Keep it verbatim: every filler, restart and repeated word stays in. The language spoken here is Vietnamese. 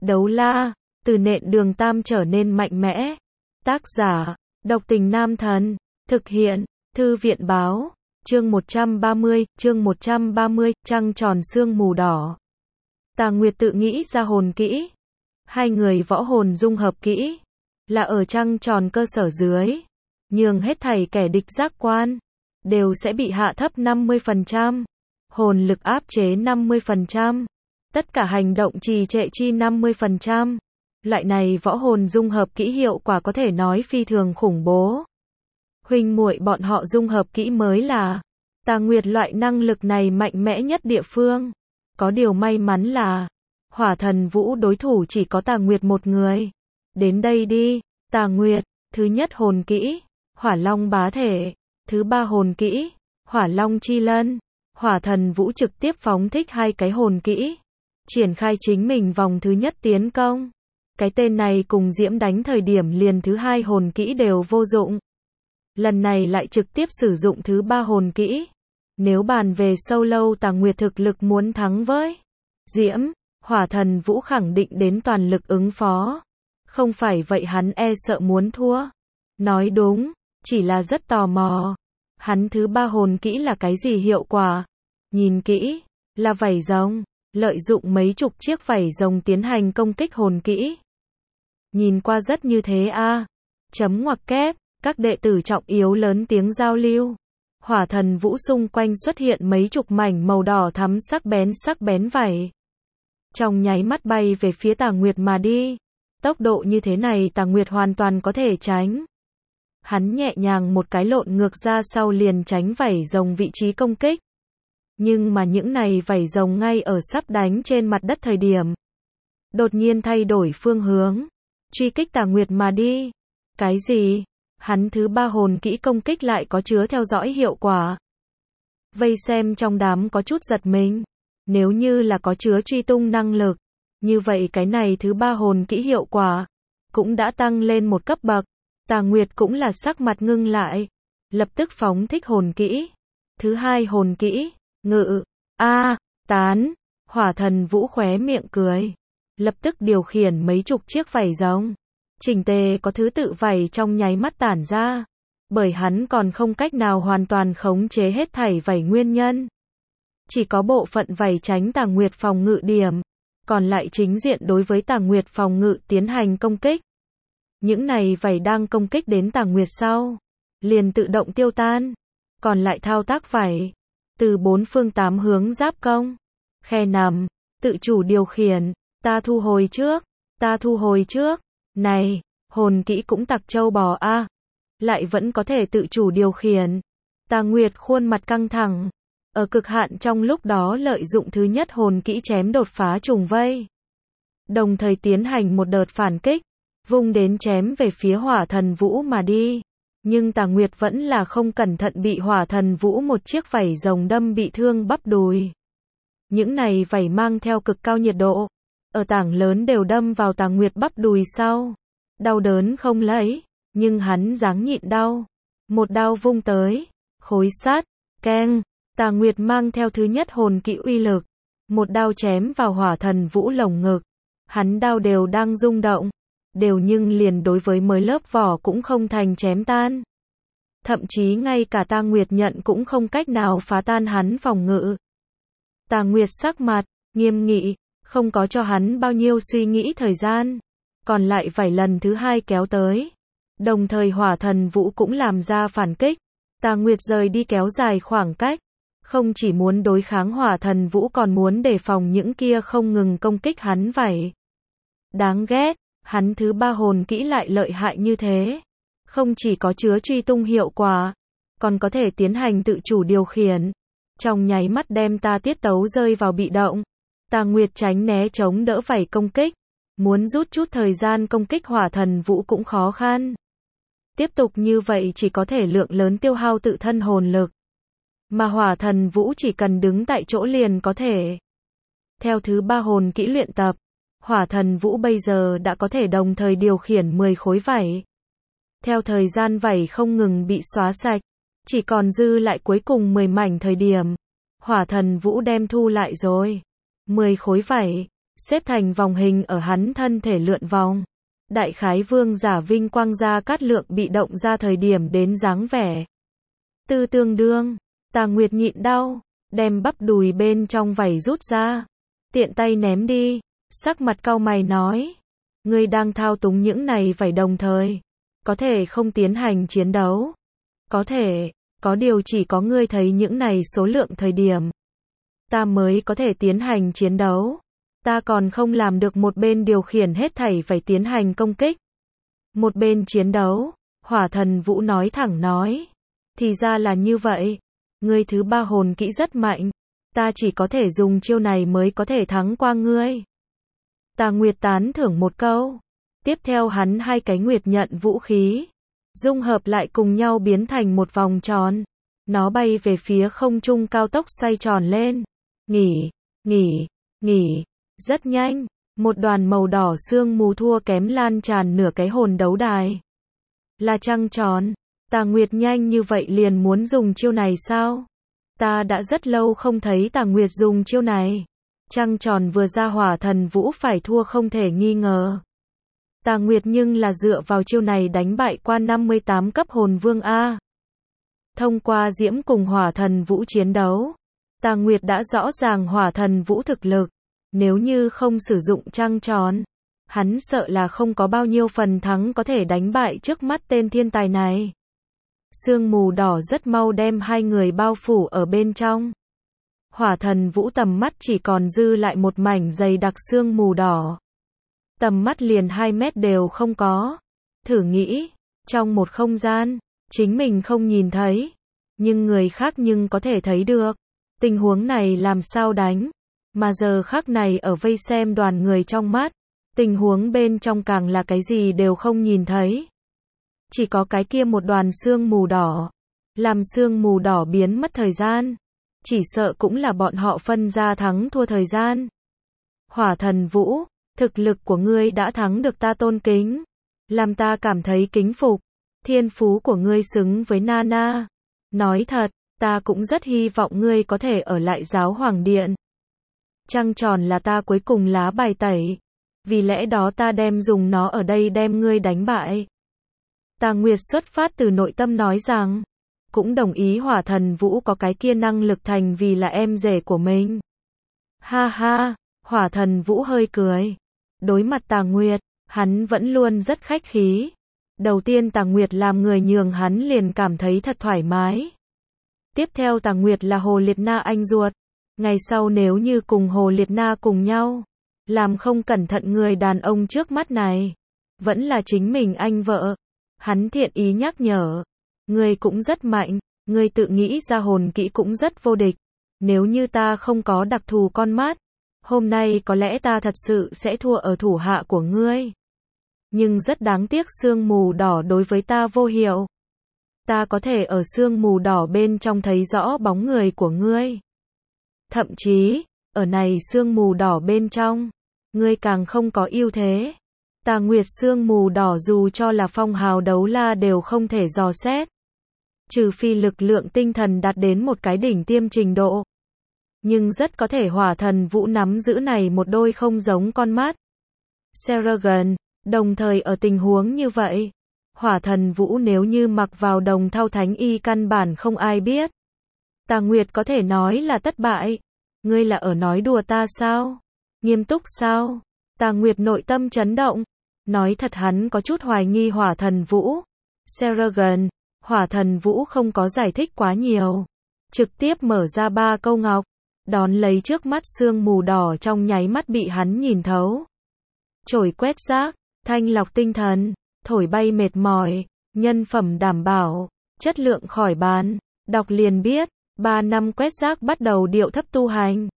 Đấu la, từ nện đường tam trở nên mạnh mẽ. Tác giả, Độc Tình Nam Thần. Thực hiện, Thư viện báo. Chương một trăm ba mươi, chương một trăm ba mươi, trăng tròn sương mù đỏ. Tà Nguyệt tự nghĩ ra hồn kỹ. Hai người võ hồn dung hợp kỹ, là ở trăng tròn cơ sở dưới, nhường hết thảy kẻ địch giác quan, đều sẽ bị hạ thấp năm mươi phần trăm. Hồn lực áp chế năm mươi phần trăm. Tất cả hành động trì trệ chi năm mươi phần trăm. Loại này võ hồn dung hợp kỹ hiệu quả có thể nói phi thường khủng bố. Huynh muội bọn họ dung hợp kỹ mới là Tà Nguyệt loại năng lực này mạnh mẽ nhất địa phương. Có điều may mắn là Hỏa Thần Vũ đối thủ chỉ có Tà Nguyệt một người. Đến đây đi, Tà Nguyệt. Thứ nhất hồn kỹ, Hỏa Long bá thể. Thứ ba hồn kỹ, Hỏa Long chi lân. Hỏa Thần Vũ trực tiếp phóng thích hai cái hồn kỹ, triển khai chính mình vòng thứ nhất tiến công. Cái tên này cùng Diễm đánh thời điểm liền thứ hai hồn kỹ đều vô dụng. Lần này lại trực tiếp sử dụng thứ ba hồn kỹ. Nếu bàn về sâu lâu Tà Nguyệt thực lực muốn thắng với Diễm, Hỏa Thần Vũ khẳng định đến toàn lực ứng phó. Không phải vậy hắn e sợ muốn thua. Nói đúng, chỉ là rất tò mò. Hắn thứ ba hồn kỹ là cái gì hiệu quả? Nhìn kỹ, là vảy rồng, lợi dụng mấy chục chiếc vảy rồng tiến hành công kích hồn kỹ. Nhìn qua rất như thế a. À. Chấm ngoặc kép, các đệ tử trọng yếu lớn tiếng giao lưu. Hỏa Thần Vũ xung quanh xuất hiện mấy chục mảnh màu đỏ thắm sắc bén sắc bén vảy. Trong nháy mắt bay về phía Tà Nguyệt mà đi. Tốc độ như thế này Tà Nguyệt hoàn toàn có thể tránh. Hắn nhẹ nhàng một cái lộn ngược ra sau liền tránh vảy rồng vị trí công kích. Nhưng mà những này vảy rồng ngay ở sắp đánh trên mặt đất thời điểm, đột nhiên thay đổi phương hướng, truy kích Tà Nguyệt mà đi. Cái gì? Hắn thứ ba hồn kỹ công kích lại có chứa theo dõi hiệu quả. Vây xem trong đám có chút giật mình. Nếu như là có chứa truy tung năng lực, như vậy cái này thứ ba hồn kỹ hiệu quả cũng đã tăng lên một cấp bậc. Tà Nguyệt cũng là sắc mặt ngưng lại, lập tức phóng thích hồn kỹ. Thứ hai hồn kỹ, ngự, a, à, tán. Hỏa Thần Vũ khóe miệng cười, lập tức điều khiển mấy chục chiếc vảy rồng, chỉnh tề có thứ tự vảy trong nháy mắt tản ra, bởi hắn còn không cách nào hoàn toàn khống chế hết thảy vảy nguyên nhân. Chỉ có bộ phận vảy tránh Tà Nguyệt phòng ngự điểm, còn lại chính diện đối với Tà Nguyệt phòng ngự tiến hành công kích. Những này vảy đang công kích đến Tà Nguyệt sau, liền tự động tiêu tan, còn lại thao tác vảy từ bốn phương tám hướng giáp công, khe nằm, tự chủ điều khiển, ta thu hồi trước, ta thu hồi trước. Này, hồn kỹ cũng tặc châu bò a, à. Lại vẫn có thể tự chủ điều khiển. Tà Nguyệt khuôn mặt căng thẳng, ở cực hạn trong lúc đó lợi dụng thứ nhất hồn kỹ chém đột phá trùng vây, đồng thời tiến hành một đợt phản kích, vung đến chém về phía Hỏa Thần Vũ mà đi. Nhưng Tà Nguyệt vẫn là không cẩn thận bị Hỏa Thần Vũ một chiếc vảy rồng đâm bị thương bắp đùi. Những này vảy mang theo cực cao nhiệt độ, ở tảng lớn đều đâm vào Tà Nguyệt bắp đùi sau. Đau đớn không lấy, nhưng hắn dáng nhịn đau. Một đao vung tới, khối sắt, keng. Tà Nguyệt mang theo thứ nhất hồn kỹ uy lực, một đao chém vào Hỏa Thần Vũ lồng ngực. Hắn đao đều đang rung động, đều nhưng liền đối với mới lớp vỏ cũng không thành chém tan. Thậm chí ngay cả Tà Nguyệt nhận cũng không cách nào phá tan hắn phòng ngự. Tà Nguyệt sắc mặt nghiêm nghị, không có cho hắn bao nhiêu suy nghĩ thời gian, còn lại vài lần thứ hai kéo tới. Đồng thời Hỏa Thần Vũ cũng làm ra phản kích. Tà Nguyệt rời đi kéo dài khoảng cách, không chỉ muốn đối kháng Hỏa Thần Vũ còn muốn đề phòng những kia không ngừng công kích hắn vậy. Đáng ghét, hắn thứ ba hồn kỹ lại lợi hại như thế. Không chỉ có chứa truy tung hiệu quả, còn có thể tiến hành tự chủ điều khiển. Trong nháy mắt đem ta tiết tấu rơi vào bị động. Tà Nguyệt tránh né chống đỡ phải công kích. Muốn rút chút thời gian công kích Hỏa Thần Vũ cũng khó khăn. Tiếp tục như vậy chỉ có thể lượng lớn tiêu hao tự thân hồn lực. Mà Hỏa Thần Vũ chỉ cần đứng tại chỗ liền có thể. Theo thứ ba hồn kỹ luyện tập, Hỏa Thần Vũ bây giờ đã có thể đồng thời điều khiển mười khối vảy. Theo thời gian vảy không ngừng bị xóa sạch, chỉ còn dư lại cuối cùng mười mảnh thời điểm. Hỏa Thần Vũ đem thu lại rồi. mười khối vảy, xếp thành vòng hình ở hắn thân thể lượn vòng. Đại khái vương giả vinh quang Gia Cát Lượng bị động ra thời điểm đến dáng vẻ. Tư tương đương, Tà Nguyệt nhịn đau, đem bắp đùi bên trong vảy rút ra, tiện tay ném đi, sắc mặt cau mày nói, ngươi đang thao túng những này vảy đồng thời, có thể không tiến hành chiến đấu. Có thể, có điều chỉ có ngươi thấy những này số lượng thời điểm, ta mới có thể tiến hành chiến đấu. Ta còn không làm được một bên điều khiển hết thảy phải tiến hành công kích. Một bên chiến đấu, Hỏa Thần Vũ nói thẳng nói. Thì ra là như vậy. Ngươi thứ ba hồn kỹ rất mạnh. Ta chỉ có thể dùng chiêu này mới có thể thắng qua ngươi. Tà Nguyệt tán thưởng một câu. Tiếp theo hắn hai cái nguyệt nhận vũ khí, dung hợp lại cùng nhau biến thành một vòng tròn. Nó bay về phía không trung cao tốc xoay tròn lên. Nghỉ, nghỉ, nghỉ. Rất nhanh, một đoàn màu đỏ sương mù thua kém lan tràn nửa cái hồn đấu đài. Là trăng tròn. Tà Nguyệt nhanh như vậy liền muốn dùng chiêu này sao? Ta đã rất lâu không thấy Tà Nguyệt dùng chiêu này. Trăng tròn vừa ra Hỏa Thần Vũ phải thua không thể nghi ngờ. Tà Nguyệt nhưng là dựa vào chiêu này đánh bại qua năm mươi tám cấp hồn vương A. Thông qua Diễm cùng Hỏa Thần Vũ chiến đấu, Tà Nguyệt đã rõ ràng Hỏa Thần Vũ thực lực. Nếu như không sử dụng trăng tròn, hắn sợ là không có bao nhiêu phần thắng có thể đánh bại trước mắt tên thiên tài này. Sương mù đỏ rất mau đem hai người bao phủ ở bên trong. Hỏa Thần Vũ tầm mắt chỉ còn dư lại một mảnh dày đặc sương mù đỏ. Tầm mắt liền hai mét đều không có. Thử nghĩ, trong một không gian, chính mình không nhìn thấy, nhưng người khác nhưng có thể thấy được. Tình huống này làm sao đánh? Mà giờ khắc này ở vây xem đoàn người trong mắt, tình huống bên trong càng là cái gì đều không nhìn thấy. Chỉ có cái kia một đoàn sương mù đỏ. Làm sương mù đỏ biến mất thời gian, chỉ sợ cũng là bọn họ phân ra thắng thua thời gian. Hỏa Thần Vũ, thực lực của ngươi đã thắng được ta tôn kính, làm ta cảm thấy kính phục. Thiên phú của ngươi xứng với Nana. Nói thật, ta cũng rất hy vọng ngươi có thể ở lại Giáo Hoàng Điện. Trăng tròn là ta cuối cùng lá bài tẩy. Vì lẽ đó ta đem dùng nó ở đây đem ngươi đánh bại. Tà Nguyệt xuất phát từ nội tâm nói rằng, cũng đồng ý Hỏa Thần Vũ có cái kia năng lực thành vì là em rể của mình. Ha ha, Hỏa Thần Vũ hơi cười. Đối mặt Tà Nguyệt, hắn vẫn luôn rất khách khí. Đầu tiên Tà Nguyệt làm người nhường hắn liền cảm thấy thật thoải mái. Tiếp theo Tà Nguyệt là Hồ Liệt Na anh ruột. Ngày sau nếu như cùng Hồ Liệt Na cùng nhau, làm không cẩn thận người đàn ông trước mắt này, vẫn là chính mình anh vợ. Hắn thiện ý nhắc nhở, ngươi cũng rất mạnh, ngươi tự nghĩ ra hồn kỹ cũng rất vô địch. Nếu như ta không có đặc thù con mắt, hôm nay có lẽ ta thật sự sẽ thua ở thủ hạ của ngươi. Nhưng rất đáng tiếc sương mù đỏ đối với ta vô hiệu. Ta có thể ở sương mù đỏ bên trong thấy rõ bóng người của ngươi. Thậm chí, ở này sương mù đỏ bên trong, ngươi càng không có ưu thế. Tà Nguyệt sương mù đỏ dù cho là phong hào đấu la đều không thể dò xét. Trừ phi lực lượng tinh thần đạt đến một cái đỉnh tiêm trình độ. Nhưng rất có thể Hỏa Thần Vũ nắm giữ này một đôi không giống con mắt. Seragon, đồng thời ở tình huống như vậy, Hỏa Thần Vũ nếu như mặc vào đồng thau thánh y căn bản không ai biết. Tà Nguyệt có thể nói là thất bại. Ngươi là ở nói đùa ta sao? Nghiêm túc sao? Tà Nguyệt nội tâm chấn động. Nói thật hắn có chút hoài nghi Hỏa Thần Vũ. Seragon, Hỏa Thần Vũ không có giải thích quá nhiều. Trực tiếp mở ra ba câu ngọc. Đón lấy trước mắt sương mù đỏ trong nháy mắt bị hắn nhìn thấu. Chổi quét rác, thanh lọc tinh thần, thổi bay mệt mỏi, nhân phẩm đảm bảo, chất lượng khỏi bàn. Đọc liền biết, ba năm quét rác bắt đầu điệu thấp tu hành.